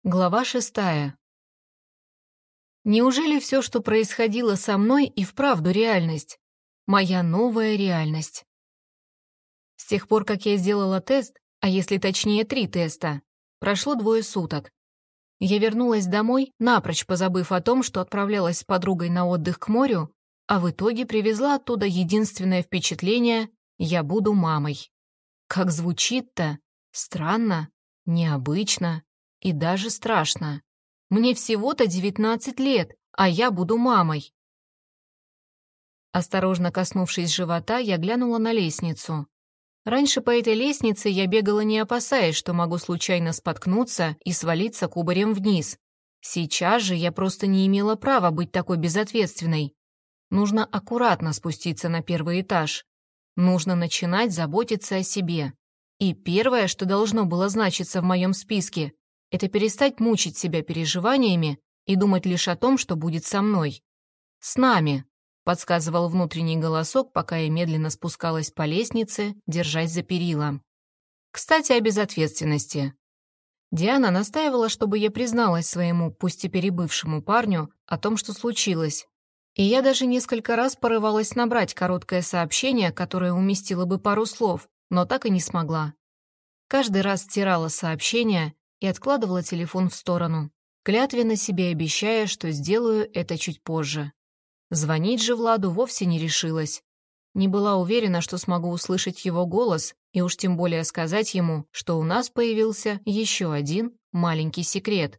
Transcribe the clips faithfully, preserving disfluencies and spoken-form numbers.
Глава шестая. Неужели все, что происходило со мной, и вправду реальность? Моя новая реальность. С тех пор, как я сделала тест, а если точнее три теста, прошло двое суток. Я вернулась домой, напрочь позабыв о том, что отправлялась с подругой на отдых к морю, а в итоге привезла оттуда единственное впечатление — я буду мамой. Как звучит-то? Странно, необычно. И даже страшно. Мне всего-то девятнадцать лет, а я буду мамой. Осторожно коснувшись живота, я глянула на лестницу. Раньше по этой лестнице я бегала, не опасаясь, что могу случайно споткнуться и свалиться кубарем вниз. Сейчас же я просто не имела права быть такой безответственной. Нужно аккуратно спуститься на первый этаж. Нужно начинать заботиться о себе. И первое, что должно было значиться в моем списке, это перестать мучить себя переживаниями и думать лишь о том, что будет со мной. «С нами», — подсказывал внутренний голосок, пока я медленно спускалась по лестнице, держась за перила. Кстати, о безответственности. Диана настаивала, чтобы я призналась своему, пусть и перебывшему парню, о том, что случилось. И я даже несколько раз порывалась набрать короткое сообщение, которое уместило бы пару слов, но так и не смогла. Каждый раз стирала сообщение и откладывала телефон в сторону, клятвенно себе обещая, что сделаю это чуть позже. Звонить же Владу вовсе не решилась. Не была уверена, что смогу услышать его голос, и уж тем более сказать ему, что у нас появился еще один маленький секрет.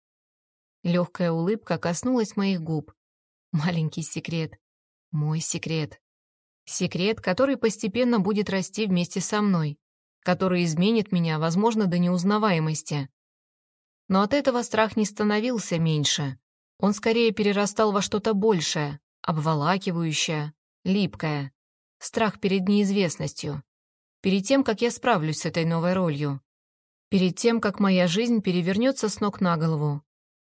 Легкая улыбка коснулась моих губ. Маленький секрет. Мой секрет. Секрет, который постепенно будет расти вместе со мной, который изменит меня, возможно, до неузнаваемости. Но от этого страх не становился меньше. Он скорее перерастал во что-то большее, обволакивающее, липкое. Страх перед неизвестностью. Перед тем, как я справлюсь с этой новой ролью. Перед тем, как моя жизнь перевернется с ног на голову.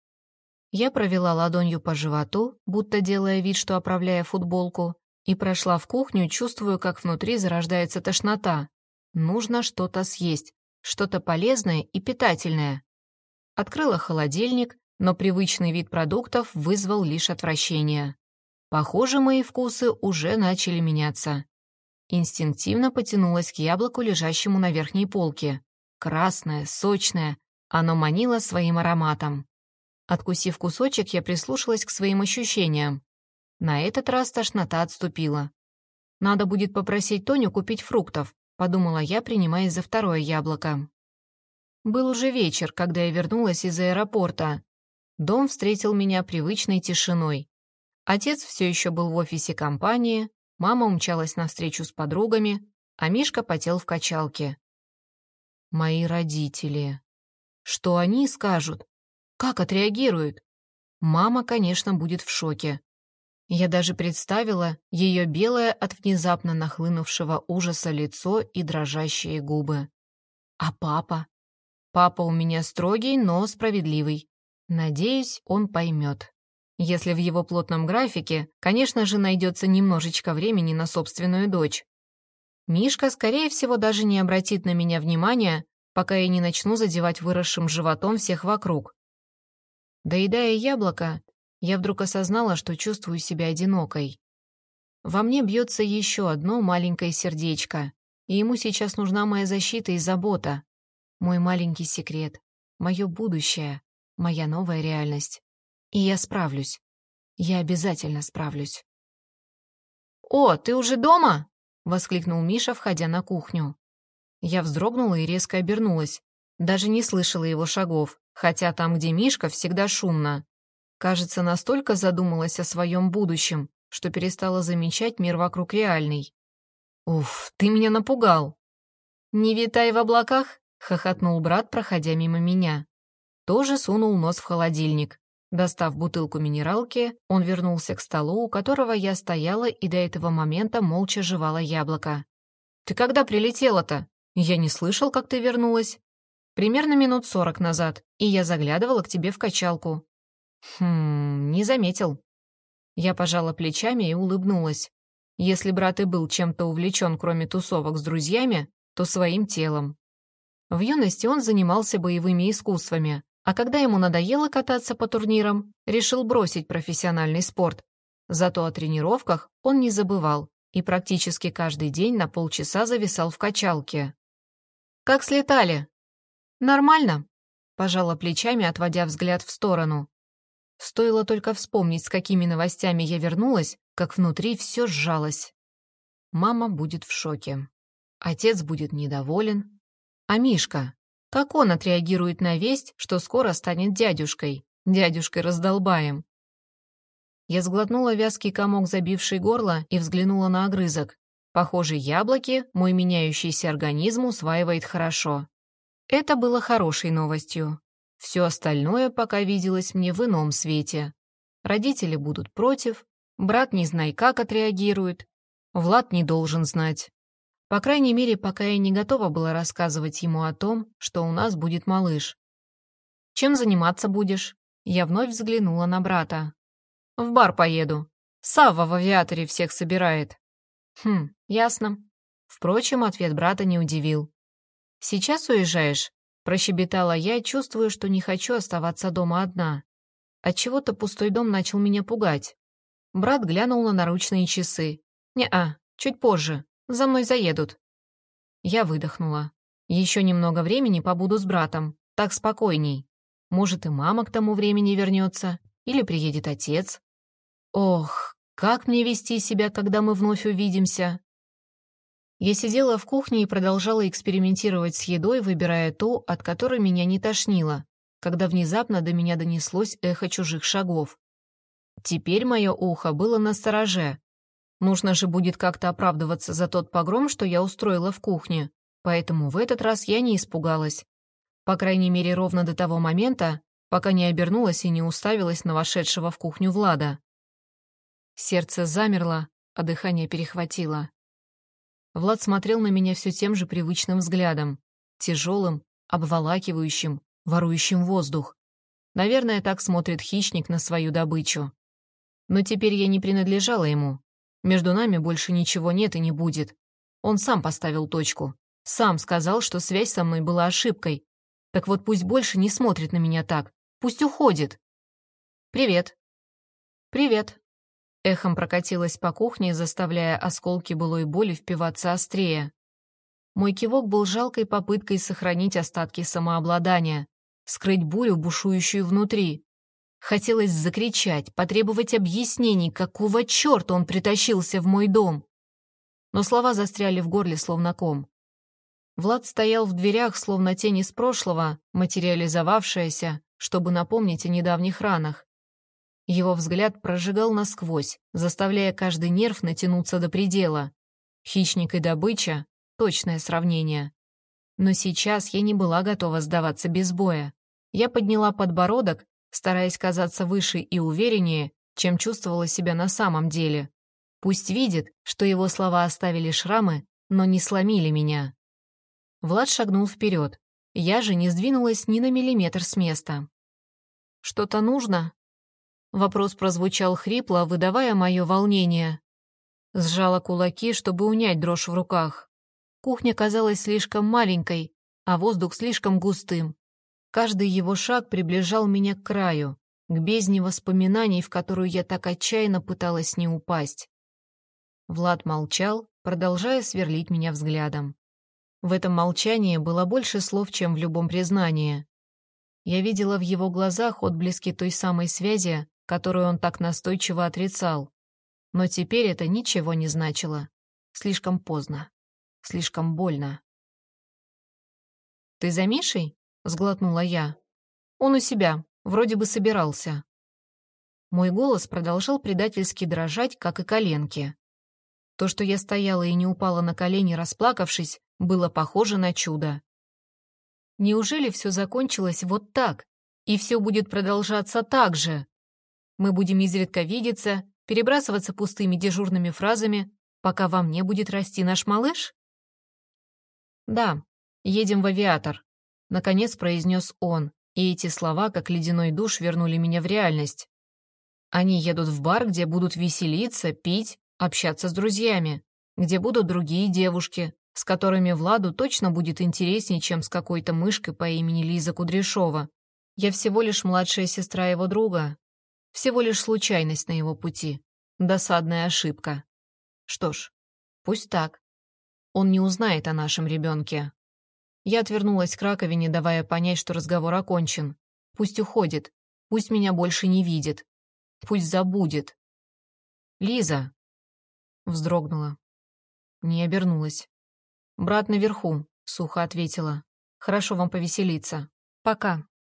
Я провела ладонью по животу, будто делая вид, что оправляя футболку, и прошла в кухню, чувствуя, как внутри зарождается тошнота. Нужно что-то съесть, что-то полезное и питательное. Открыла холодильник, но привычный вид продуктов вызвал лишь отвращение. Похоже, мои вкусы уже начали меняться. Инстинктивно потянулась к яблоку, лежащему на верхней полке. Красное, сочное, оно манило своим ароматом. Откусив кусочек, я прислушалась к своим ощущениям. На этот раз тошнота отступила. Надо будет попросить Тоню купить фруктов, подумала я, принимаясь за второе яблоко. Был уже вечер, когда я вернулась из аэропорта. Дом встретил меня привычной тишиной. Отец все еще был в офисе компании, мама умчалась на встречу с подругами, а Мишка потел в качалке. Мои родители. Что они скажут? Как отреагируют? Мама, конечно, будет в шоке. Я даже представила ее белое от внезапно нахлынувшего ужаса лицо и дрожащие губы. А папа? Папа у меня строгий, но справедливый. Надеюсь, он поймет. Если в его плотном графике, конечно же, найдется немножечко времени на собственную дочь. Мишка, скорее всего, даже не обратит на меня внимания, пока я не начну задевать выросшим животом всех вокруг. Доедая яблоко, я вдруг осознала, что чувствую себя одинокой. Во мне бьется еще одно маленькое сердечко, и ему сейчас нужна моя защита и забота. Мой маленький секрет, мое будущее, моя новая реальность. И я справлюсь. Я обязательно справлюсь. «О, ты уже дома?» — воскликнул Миша, входя на кухню. Я вздрогнула и резко обернулась. Даже не слышала его шагов, хотя там, где Мишка, всегда шумно. Кажется, настолько задумалась о своем будущем, что перестала замечать мир вокруг реальный. «Уф, ты меня напугал!» «Не витай в облаках!» — хохотнул брат, проходя мимо меня. Тоже сунул нос в холодильник. Достав бутылку минералки, он вернулся к столу, у которого я стояла и до этого момента молча жевала яблоко. «Ты когда прилетела-то? Я не слышал, как ты вернулась. Примерно минут сорок назад, и я заглядывала к тебе в качалку». «Хм, не заметил». Я пожала плечами и улыбнулась. Если брат и был чем-то увлечен, кроме тусовок с друзьями, то своим телом. В юности он занимался боевыми искусствами, А когда ему надоело кататься по турнирам, решил бросить профессиональный спорт. Зато о тренировках он не забывал и практически каждый день на полчаса зависал в качалке. «Как слетали?» «Нормально», — пожала плечами, отводя взгляд в сторону. Стоило только вспомнить, с какими новостями я вернулась, как внутри все сжалось. Мама будет в шоке. Отец будет недоволен. А Мишка? Как он отреагирует на весть, что скоро станет дядюшкой? Дядюшкой-раздолбаем. Я сглотнула вязкий комок, забивший горло, и взглянула на огрызок. Похоже, яблоки мой меняющийся организм усваивает хорошо. Это было хорошей новостью. Все остальное пока виделось мне в ином свете. Родители будут против, брат не знай как отреагирует, Влад не должен знать. По крайней мере, пока я не готова была рассказывать ему о том, что у нас будет малыш. «Чем заниматься будешь?» Я вновь взглянула на брата. «В бар поеду. Савва в авиаторе всех собирает». «Хм, ясно». Впрочем, ответ брата не удивил. «Сейчас уезжаешь?» Прощебетала я, чувствуя, что не хочу оставаться дома одна. Отчего-то пустой дом начал меня пугать. Брат глянул на наручные часы. «Не-а, чуть позже. За мной заедут». Я выдохнула. Еще немного времени побуду с братом. Так спокойней. Может, и мама к тому времени вернется. Или приедет отец. Ох, как мне вести себя, когда мы вновь увидимся? Я сидела в кухне и продолжала экспериментировать с едой, выбирая ту, от которой меня не тошнило, когда внезапно до меня донеслось эхо чужих шагов. Теперь мое ухо было настороже. Нужно же будет как-то оправдываться за тот погром, что я устроила в кухне, поэтому в этот раз я не испугалась. По крайней мере, ровно до того момента, пока не обернулась и не уставилась на вошедшего в кухню Влада. Сердце замерло, а дыхание перехватило. Влад смотрел на меня все тем же привычным взглядом, тяжелым, обволакивающим, ворующим воздух. Наверное, так смотрит хищник на свою добычу. Но теперь я не принадлежала ему. Между нами больше ничего нет и не будет. Он сам поставил точку. Сам сказал, что связь со мной была ошибкой. Так вот пусть больше не смотрит на меня так. Пусть уходит. «Привет». «Привет». Эхом прокатилась по кухне, заставляя осколки былой боли впиваться острее. Мой кивок был жалкой попыткой сохранить остатки самообладания, скрыть бурю, бушующую внутри. Хотелось закричать, потребовать объяснений, какого черта он притащился в мой дом. Но слова застряли в горле, словно ком. Влад стоял в дверях, словно тень из прошлого, материализовавшаяся, чтобы напомнить о недавних ранах. Его взгляд прожигал насквозь, заставляя каждый нерв натянуться до предела. Хищник и добыча — точное сравнение. Но сейчас я не была готова сдаваться без боя. Я подняла подбородок, стараясь казаться выше и увереннее, чем чувствовала себя на самом деле. Пусть видит, что его слова оставили шрамы, но не сломили меня. Влад шагнул вперед. Я же не сдвинулась ни на миллиметр с места. «Что-то нужно?» Вопрос прозвучал хрипло, выдавая мое волнение. Сжала кулаки, чтобы унять дрожь в руках. Кухня казалась слишком маленькой, а воздух слишком густым. Каждый его шаг приближал меня к краю, к бездне воспоминаний, в которую я так отчаянно пыталась не упасть. Влад молчал, продолжая сверлить меня взглядом. В этом молчании было больше слов, чем в любом признании. Я видела в его глазах отблески той самой связи, которую он так настойчиво отрицал. Но теперь это ничего не значило. Слишком поздно. Слишком больно. «Ты за Мишей?» — сглотнула я. «Он у себя, вроде бы собирался». Мой голос продолжал предательски дрожать, как и коленки. То, что я стояла и не упала на колени, расплакавшись, было похоже на чудо. Неужели все закончилось вот так, и все будет продолжаться так же? Мы будем изредка видеться, перебрасываться пустыми дежурными фразами, пока во мне будет расти наш малыш? «Да, едем в авиатор», — наконец произнес он, и эти слова, как ледяной душ, вернули меня в реальность. Они едут в бар, где будут веселиться, пить, общаться с друзьями, где будут другие девушки, с которыми Владу точно будет интереснее, чем с какой-то мышкой по имени Лиза Кудряшова. Я всего лишь младшая сестра его друга. Всего лишь случайность на его пути. Досадная ошибка. Что ж, пусть так. Он не узнает о нашем ребенке. Я отвернулась к раковине, давая понять, что разговор окончен. Пусть уходит. Пусть меня больше не видит. Пусть забудет. «Лиза!» Вздрогнула. Не обернулась. «Брат наверху», — сухо ответила. «Хорошо вам повеселиться. Пока».